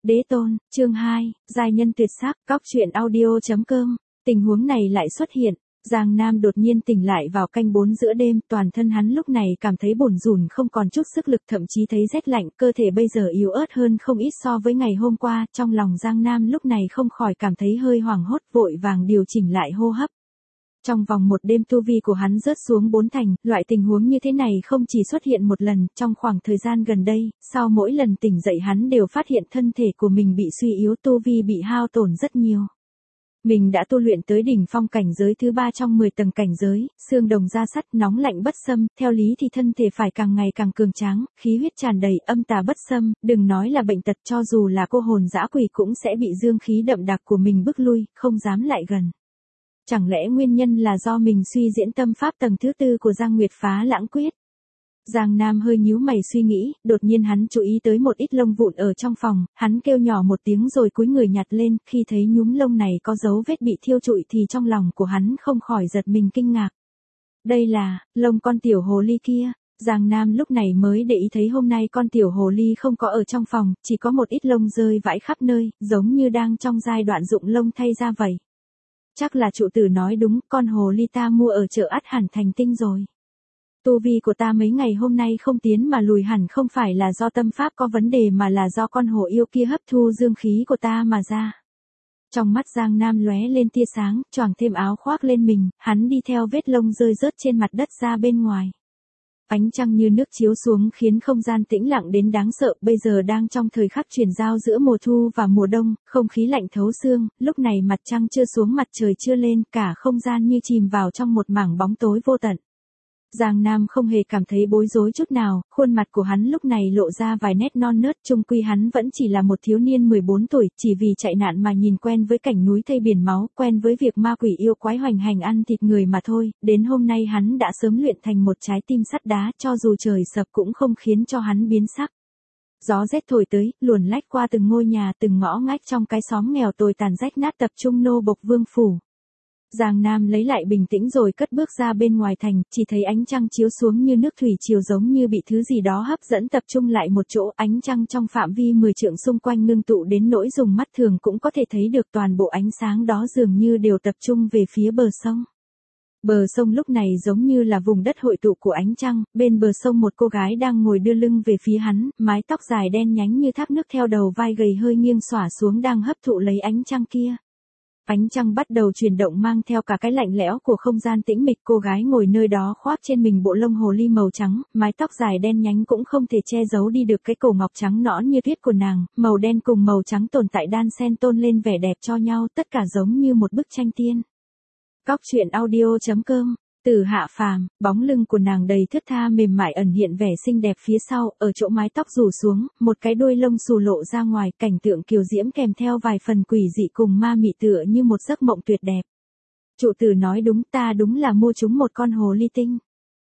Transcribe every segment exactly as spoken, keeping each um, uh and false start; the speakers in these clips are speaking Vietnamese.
Đế tôn, chương hai, giai nhân tuyệt sắc, cóc truyện audio.com. Tình huống này lại xuất hiện, Giang Nam đột nhiên tỉnh lại vào canh bốn giữa đêm, toàn thân hắn lúc này cảm thấy bủn rủn không còn chút sức lực, thậm chí thấy rét lạnh, cơ thể bây giờ yếu ớt hơn không ít so với ngày hôm qua, trong lòng Giang Nam lúc này không khỏi cảm thấy hơi hoảng hốt, vội vàng điều chỉnh lại hô hấp. Trong vòng một đêm tu vi của hắn rớt xuống bốn thành, loại tình huống như thế này không chỉ xuất hiện một lần, trong khoảng thời gian gần đây, sau mỗi lần tỉnh dậy hắn đều phát hiện thân thể của mình bị suy yếu, tu vi bị hao tổn rất nhiều. Mình đã tu luyện tới đỉnh phong cảnh giới thứ ba trong mười tầng cảnh giới, xương đồng da sắt, nóng lạnh bất xâm, theo lý thì thân thể phải càng ngày càng cường tráng, khí huyết tràn đầy, âm tà bất xâm, đừng nói là bệnh tật, cho dù là cô hồn dã quỷ cũng sẽ bị dương khí đậm đặc của mình bức lui, không dám lại gần. Chẳng lẽ nguyên nhân là do mình suy diễn tâm pháp tầng thứ tư của Giang Nguyệt Phá Lãng Quyết? Giang Nam hơi nhíu mày suy nghĩ, đột nhiên hắn chú ý tới một ít lông vụn ở trong phòng, hắn kêu nhỏ một tiếng rồi cúi người nhặt lên, khi thấy nhúm lông này có dấu vết bị thiêu trụi thì trong lòng của hắn không khỏi giật mình kinh ngạc. Đây là, lông con tiểu hồ ly kia. Giang Nam lúc này mới để ý thấy hôm nay con tiểu hồ ly không có ở trong phòng, chỉ có một ít lông rơi vãi khắp nơi, giống như đang trong giai đoạn rụng lông thay ra vậy. Chắc là trụ tử nói đúng, con hồ ly ta mua ở chợ ắt hẳn thành tinh rồi. Tu vi của ta mấy ngày hôm nay không tiến mà lùi hẳn không phải là do tâm pháp có vấn đề mà là do con hồ yêu kia hấp thu dương khí của ta mà ra. Trong mắt Giang Nam lóe lên tia sáng, choàng thêm áo khoác lên mình, hắn đi theo vết lông rơi rớt trên mặt đất ra bên ngoài. Ánh trăng như nước chiếu xuống khiến không gian tĩnh lặng đến đáng sợ, bây giờ đang trong thời khắc chuyển giao giữa mùa thu và mùa đông, không khí lạnh thấu xương, lúc này mặt trăng chưa xuống mặt trời chưa lên, cả không gian như chìm vào trong một mảng bóng tối vô tận. Giang Nam không hề cảm thấy bối rối chút nào, khuôn mặt của hắn lúc này lộ ra vài nét non nớt, chung quy hắn vẫn chỉ là một thiếu niên mười bốn tuổi, chỉ vì chạy nạn mà nhìn quen với cảnh núi thây biển máu, quen với việc ma quỷ yêu quái hoành hành ăn thịt người mà thôi, đến hôm nay hắn đã sớm luyện thành một trái tim sắt đá, cho dù trời sập cũng không khiến cho hắn biến sắc. Gió rét thổi tới, luồn lách qua từng ngôi nhà, từng ngõ ngách trong cái xóm nghèo tồi tàn rách nát tập trung nô bộc vương phủ. Giang Nam lấy lại bình tĩnh rồi cất bước ra bên ngoài thành, chỉ thấy ánh trăng chiếu xuống như nước thủy triều, giống như bị thứ gì đó hấp dẫn tập trung lại một chỗ, ánh trăng trong phạm vi mười trượng xung quanh ngưng tụ đến nỗi dùng mắt thường cũng có thể thấy được, toàn bộ ánh sáng đó dường như đều tập trung về phía bờ sông. Bờ sông lúc này giống như là vùng đất hội tụ của ánh trăng, bên bờ sông một cô gái đang ngồi đưa lưng về phía hắn, mái tóc dài đen nhánh như thác nước theo đầu vai gầy hơi nghiêng xõa xuống đang hấp thụ lấy ánh trăng kia. Ánh trăng bắt đầu chuyển động mang theo cả cái lạnh lẽo của không gian tĩnh mịch, cô gái ngồi nơi đó khoác trên mình bộ lông hồ ly màu trắng, mái tóc dài đen nhánh cũng không thể che giấu đi được cái cổ ngọc trắng nõn như tuyết của nàng, màu đen cùng màu trắng tồn tại đan xen tôn lên vẻ đẹp cho nhau, tất cả giống như một bức tranh tiên. Cóc truyện audio.com. Từ hạ phàm, bóng lưng của nàng đầy thướt tha mềm mại ẩn hiện vẻ xinh đẹp phía sau, ở chỗ mái tóc rủ xuống, một cái đuôi lông xù lộ ra ngoài, cảnh tượng kiều diễm kèm theo vài phần quỷ dị cùng ma mị tựa như một giấc mộng tuyệt đẹp. Trụ tử nói đúng, ta đúng là mua chúng một con hồ ly tinh.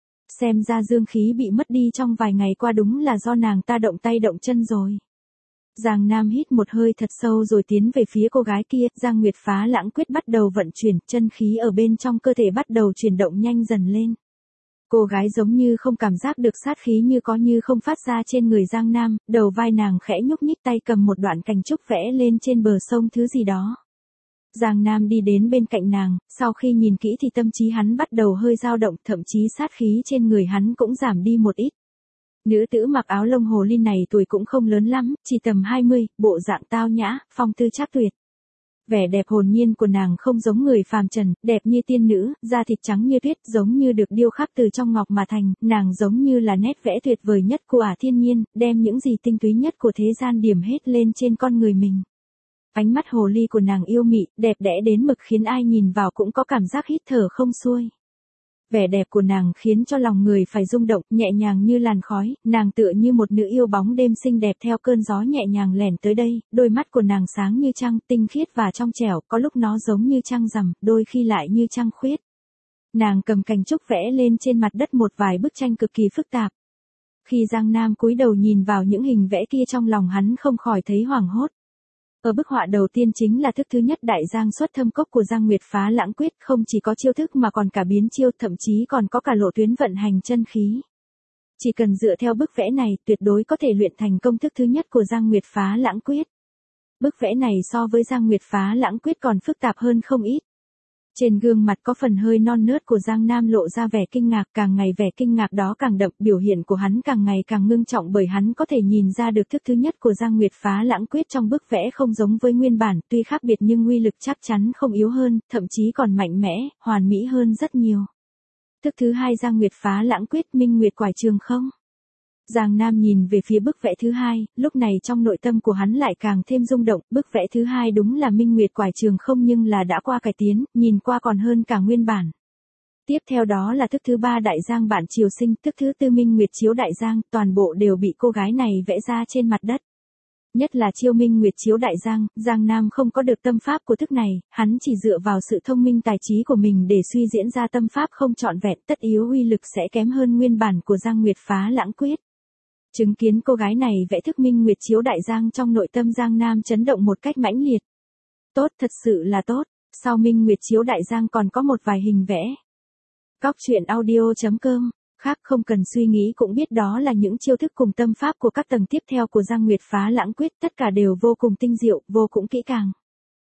Xem ra dương khí bị mất đi trong vài ngày qua đúng là do nàng ta động tay động chân rồi. Giang Nam hít một hơi thật sâu rồi tiến về phía cô gái kia, Giang Nguyệt Phá Lãng Quyết bắt đầu vận chuyển, chân khí ở bên trong cơ thể bắt đầu chuyển động nhanh dần lên. Cô gái giống như không cảm giác được sát khí như có như không phát ra trên người Giang Nam, đầu vai nàng khẽ nhúc nhích, tay cầm một đoạn cành trúc vẽ lên trên bờ sông thứ gì đó. Giang Nam đi đến bên cạnh nàng, sau khi nhìn kỹ thì tâm trí hắn bắt đầu hơi dao động, thậm chí sát khí trên người hắn cũng giảm đi một ít. Nữ tử mặc áo lông hồ ly này tuổi cũng không lớn lắm, chỉ tầm hai mươi, bộ dạng tao nhã, phong tư trác tuyệt. Vẻ đẹp hồn nhiên của nàng không giống người phàm trần, đẹp như tiên nữ, da thịt trắng như tuyết, giống như được điêu khắc từ trong ngọc mà thành, nàng giống như là nét vẽ tuyệt vời nhất của ả thiên nhiên, đem những gì tinh túy nhất của thế gian điểm hết lên trên con người mình. Ánh mắt hồ ly của nàng yêu mị, đẹp đẽ đến mực khiến ai nhìn vào cũng có cảm giác hít thở không xuôi. Vẻ đẹp của nàng khiến cho lòng người phải rung động, nhẹ nhàng như làn khói, nàng tựa như một nữ yêu bóng đêm xinh đẹp theo cơn gió nhẹ nhàng lẻn tới đây, đôi mắt của nàng sáng như trăng, tinh khiết và trong trẻo, có lúc nó giống như trăng rằm, đôi khi lại như trăng khuyết. Nàng cầm cành trúc vẽ lên trên mặt đất một vài bức tranh cực kỳ phức tạp. Khi Giang Nam cúi đầu nhìn vào những hình vẽ kia trong lòng hắn không khỏi thấy hoảng hốt. Ở bức họa đầu tiên chính là thức thứ nhất đại giang xuất thâm cốc của Giang Nguyệt Phá Lãng Quyết, không chỉ có chiêu thức mà còn cả biến chiêu, thậm chí còn có cả lộ tuyến vận hành chân khí. Chỉ cần dựa theo bức vẽ này, tuyệt đối có thể luyện thành công thức thứ nhất của Giang Nguyệt Phá Lãng Quyết. bức vẽ này so với Giang Nguyệt Phá Lãng Quyết còn phức tạp hơn không ít. Trên gương mặt có phần hơi non nớt của Giang Nam lộ ra vẻ kinh ngạc, càng ngày vẻ kinh ngạc đó càng đậm, biểu hiện của hắn càng ngày càng ngưng trọng bởi hắn có thể nhìn ra được thức thứ nhất của Giang Nguyệt Phá Lãng Quyết trong bức vẽ không giống với nguyên bản, tuy khác biệt nhưng uy lực chắc chắn không yếu hơn, thậm chí còn mạnh mẽ, hoàn mỹ hơn rất nhiều. Thức thứ hai Giang Nguyệt Phá Lãng Quyết Minh Nguyệt Quải Trường Không. Giang Nam nhìn về phía bức vẽ thứ hai, lúc này trong nội tâm của hắn lại càng thêm rung động, bức vẽ thứ hai đúng là Minh Nguyệt Quải Trường Không nhưng là đã qua cải tiến, nhìn qua còn hơn cả nguyên bản. Tiếp theo đó là thức thứ ba Đại Giang Bản Triều Sinh, thức thứ tư Minh Nguyệt Chiếu Đại Giang, toàn bộ đều bị cô gái này vẽ ra trên mặt đất. Nhất là chiêu Minh Nguyệt Chiếu Đại Giang, Giang Nam không có được tâm pháp của thức này, hắn chỉ dựa vào sự thông minh tài trí của mình để suy diễn ra tâm pháp không trọn vẹn, tất yếu uy lực sẽ kém hơn nguyên bản của Giang Nguyệt Phá Lãng Quyết. Chứng kiến cô gái này vẽ thức Minh Nguyệt Chiếu Đại Giang trong nội tâm Giang Nam chấn động một cách mãnh liệt. Tốt, thật sự là tốt, sau Minh Nguyệt Chiếu Đại Giang còn có một vài hình vẽ. Cóc truyện audio chấm com, khác không cần suy nghĩ cũng biết đó là những chiêu thức cùng tâm pháp của các tầng tiếp theo của Giang Nguyệt Phá Lãng Quyết, tất cả đều vô cùng tinh diệu, vô cùng kỹ càng.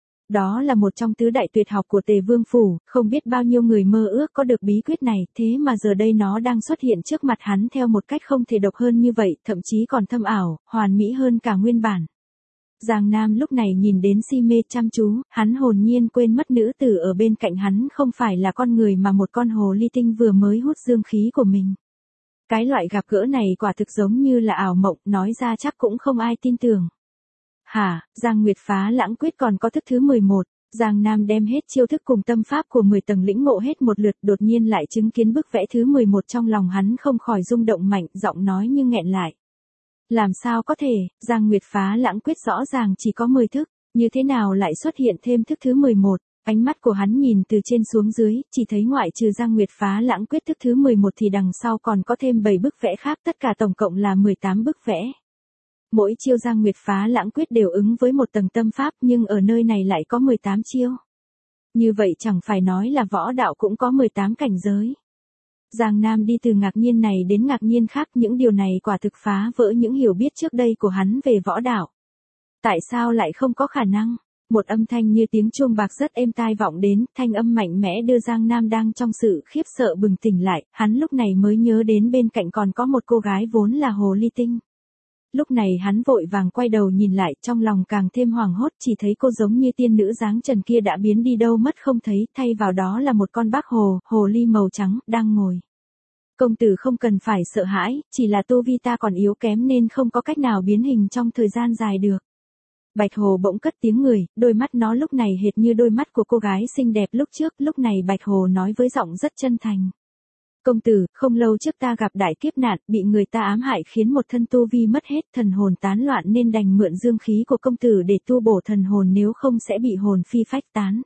Đó là một trong tứ đại tuyệt học của Tề Vương Phủ, không biết bao nhiêu người mơ ước có được bí quyết này, thế mà giờ đây nó đang xuất hiện trước mặt hắn theo một cách không thể độc hơn như vậy, thậm chí còn thâm ảo, hoàn mỹ hơn cả nguyên bản. Giang Nam lúc này nhìn đến si mê chăm chú, hắn hồn nhiên quên mất nữ tử ở bên cạnh hắn không phải là con người mà một con hồ ly tinh vừa mới hút dương khí của mình. Cái loại gặp gỡ này quả thực giống như là ảo mộng, nói ra chắc cũng không ai tin tưởng. Hả, Giang Nguyệt Phá Lãng Quyết còn có thức thứ mười một, Giang Nam đem hết chiêu thức cùng tâm pháp của mười tầng lĩnh ngộ hết một lượt, đột nhiên lại chứng kiến bức vẽ thứ mười một trong lòng hắn không khỏi rung động mạnh, giọng nói như nghẹn lại. Làm sao có thể, Giang Nguyệt Phá Lãng Quyết rõ ràng chỉ có mười thức, như thế nào lại xuất hiện thêm thức thứ mười một, ánh mắt của hắn nhìn từ trên xuống dưới, chỉ thấy ngoại trừ Giang Nguyệt Phá Lãng Quyết thức thứ mười một thì đằng sau còn có thêm bảy bức vẽ khác, tất cả tổng cộng là mười tám bức vẽ. Mỗi chiêu Giang Nguyệt Phá Lãng Quyết đều ứng với một tầng tâm pháp nhưng ở nơi này lại có mười tám chiêu. Như vậy chẳng phải nói là võ đạo cũng có mười tám cảnh giới. Giang Nam đi từ ngạc nhiên này đến ngạc nhiên khác, những điều này quả thực phá vỡ những hiểu biết trước đây của hắn về võ đạo. Tại sao lại không có khả năng? Một âm thanh như tiếng chuông bạc rất êm tai vọng đến, thanh âm mạnh mẽ đưa Giang Nam đang trong sự khiếp sợ bừng tỉnh lại, hắn lúc này mới nhớ đến bên cạnh còn có một cô gái vốn là hồ ly tinh. Lúc này hắn vội vàng quay đầu nhìn lại, trong lòng càng thêm hoảng hốt, chỉ thấy cô giống như tiên nữ dáng trần kia đã biến đi đâu mất không thấy, thay vào đó là một con bác hồ, hồ ly màu trắng, đang ngồi. Công tử không cần phải sợ hãi, chỉ là tu vi ta còn yếu kém nên không có cách nào biến hình trong thời gian dài được. Bạch Hồ bỗng cất tiếng người, đôi mắt nó lúc này hệt như đôi mắt của cô gái xinh đẹp lúc trước, lúc này Bạch Hồ nói với giọng rất chân thành. Công tử, không lâu trước ta gặp đại kiếp nạn, bị người ta ám hại khiến một thân tu vi mất hết, thần hồn tán loạn nên đành mượn dương khí của công tử để tu bổ thần hồn, nếu không sẽ bị hồn phi phách tán.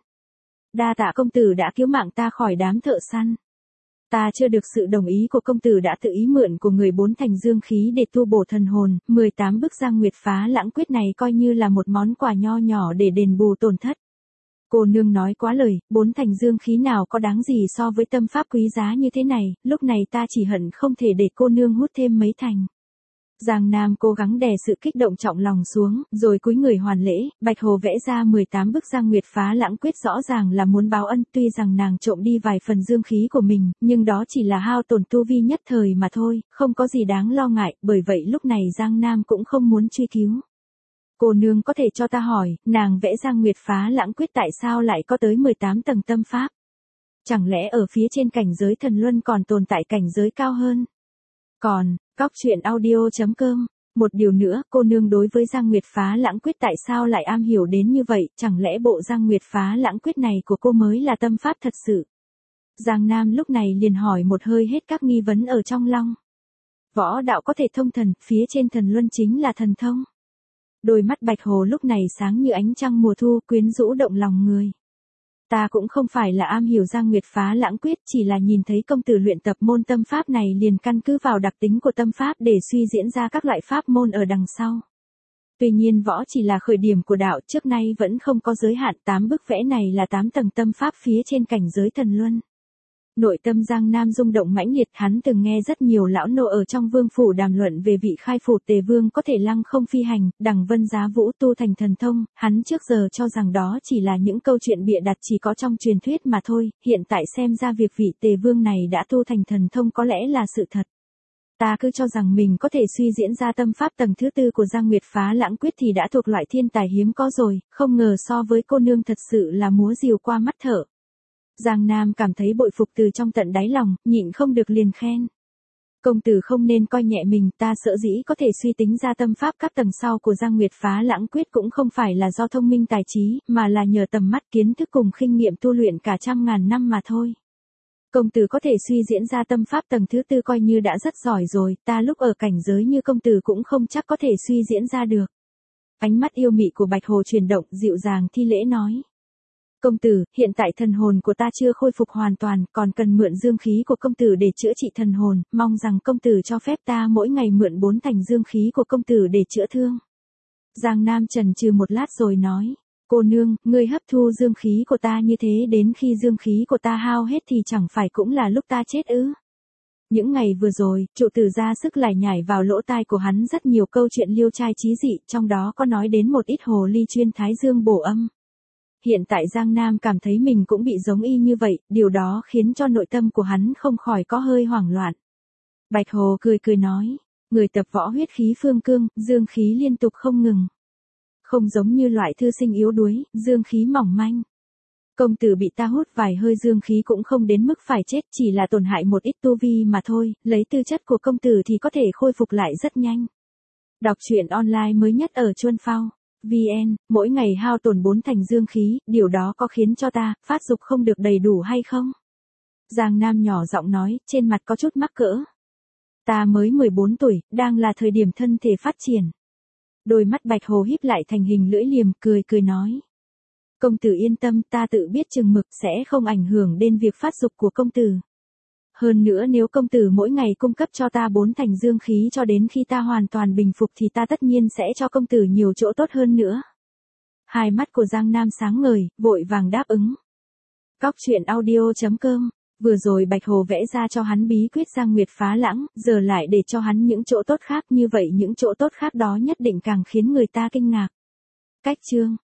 Đa tạ công tử đã cứu mạng ta khỏi đám thợ săn. Ta chưa được sự đồng ý của công tử đã tự ý mượn của người bốn thành dương khí để tu bổ thần hồn, mười tám bức Giang Nguyệt Phá Lãng Quyết này coi như là một món quà nho nhỏ để đền bù tổn thất. Cô nương nói quá lời, bốn thành dương khí nào có đáng gì so với tâm pháp quý giá như thế này, lúc này ta chỉ hận không thể để cô nương hút thêm mấy thành. Giang Nam cố gắng đè sự kích động trọng lòng xuống, rồi cúi người hoàn lễ, Bạch Hồ vẽ ra mười tám bức Giang Nguyệt Phá Lãng Quyết rõ ràng là muốn báo ân, tuy rằng nàng trộm đi vài phần dương khí của mình, nhưng đó chỉ là hao tổn tu vi nhất thời mà thôi, không có gì đáng lo ngại, bởi vậy lúc này Giang Nam cũng không muốn truy cứu. Cô nương có thể cho ta hỏi, nàng vẽ Giang Nguyệt Phá Lãng Quyết tại sao lại có tới mười tám tầng tâm pháp? Chẳng lẽ ở phía trên cảnh giới thần luân còn tồn tại cảnh giới cao hơn? Còn, cóc truyện audio chấm com, một điều nữa, cô nương đối với Giang Nguyệt Phá Lãng Quyết tại sao lại am hiểu đến như vậy, chẳng lẽ bộ Giang Nguyệt Phá Lãng Quyết này của cô mới là tâm pháp thật sự? Giang Nam lúc này liền hỏi một hơi hết các nghi vấn ở trong lòng. Võ đạo có thể thông thần, phía trên thần luân chính là thần thông. Đôi mắt Bạch Hồ lúc này sáng như ánh trăng mùa thu, quyến rũ động lòng người. Ta cũng không phải là am hiểu Giang Nguyệt Phá Lãng Quyết, chỉ là nhìn thấy công tử luyện tập môn tâm pháp này liền căn cứ vào đặc tính của tâm pháp để suy diễn ra các loại pháp môn ở đằng sau. Tuy nhiên võ chỉ là khởi điểm của đạo, trước nay vẫn không có giới hạn, tám bức vẽ này là tám tầng tâm pháp phía trên cảnh giới thần luân. Nội tâm Giang Nam rung động mãnh liệt, hắn từng nghe rất nhiều lão nô ở trong vương phủ đàm luận về vị khai phủ tề vương có thể lăng không phi hành, đằng vân giá vũ tu thành thần thông, hắn trước giờ cho rằng đó chỉ là những câu chuyện bịa đặt chỉ có trong truyền thuyết mà thôi, hiện tại xem ra việc vị tề vương này đã tu thành thần thông có lẽ là sự thật. Ta cứ cho rằng mình có thể suy diễn ra tâm pháp tầng thứ tư của Giang Nguyệt Phá Lãng Quyết thì đã thuộc loại thiên tài hiếm có rồi, không ngờ so với cô nương thật sự là múa rìu qua mắt thợ. Giang Nam cảm thấy bội phục từ trong tận đáy lòng, nhịn không được liền khen. Công tử không nên coi nhẹ mình, ta sợ dĩ có thể suy tính ra tâm pháp các tầng sau của Giang Nguyệt Phá Lãng Quyết cũng không phải là do thông minh tài trí, mà là nhờ tầm mắt kiến thức cùng kinh nghiệm tu luyện cả trăm ngàn năm mà thôi. Công tử có thể suy diễn ra tâm pháp tầng thứ tư coi như đã rất giỏi rồi, ta lúc ở cảnh giới như công tử cũng không chắc có thể suy diễn ra được. Ánh mắt yêu mị của Bạch Hồ chuyển động, dịu dàng thi lễ nói. Công tử, hiện tại thần hồn của ta chưa khôi phục hoàn toàn, còn cần mượn dương khí của công tử để chữa trị thần hồn, mong rằng công tử cho phép ta mỗi ngày mượn bốn thành dương khí của công tử để chữa thương. Giang Nam chần chừ một lát rồi nói, cô nương, ngươi hấp thu dương khí của ta như thế đến khi dương khí của ta hao hết thì chẳng phải cũng là lúc ta chết ư? Những ngày vừa rồi, trụ tử ra sức lải nhải vào lỗ tai của hắn rất nhiều câu chuyện liêu trai chí dị, trong đó có nói đến một ít hồ ly chuyên thái dương bổ âm. Hiện tại Giang Nam cảm thấy mình cũng bị giống y như vậy, điều đó khiến cho nội tâm của hắn không khỏi có hơi hoảng loạn. Bạch Hồ cười cười nói, người tập võ huyết khí phương cương, dương khí liên tục không ngừng. Không giống như loại thư sinh yếu đuối, dương khí mỏng manh. Công tử bị ta hút vài hơi dương khí cũng không đến mức phải chết, chỉ là tổn hại một ít tu vi mà thôi, lấy tư chất của công tử thì có thể khôi phục lại rất nhanh. Đọc truyện online mới nhất ở Chuân Phao vê en, mỗi ngày hao tổn bốn thành dương khí, điều đó có khiến cho ta phát dục không được đầy đủ hay không? Giang Nam nhỏ giọng nói, trên mặt có chút mắc cỡ. Ta mới mười bốn tuổi, đang là thời điểm thân thể phát triển. Đôi mắt Bạch Hồ híp lại thành hình lưỡi liềm, cười cười nói. Công tử yên tâm, ta tự biết chừng mực sẽ không ảnh hưởng đến việc phát dục của công tử. Hơn nữa nếu công tử mỗi ngày cung cấp cho ta bốn thành dương khí cho đến khi ta hoàn toàn bình phục thì ta tất nhiên sẽ cho công tử nhiều chỗ tốt hơn nữa. Hai mắt của Giang Nam sáng ngời, vội vàng đáp ứng. Cóc truyện audio chấm com, vừa rồi Bạch Hồ vẽ ra cho hắn bí quyết Giang Nguyệt Phá Lãng, giờ lại để cho hắn những chỗ tốt khác, như vậy những chỗ tốt khác đó nhất định càng khiến người ta kinh ngạc. Cách chương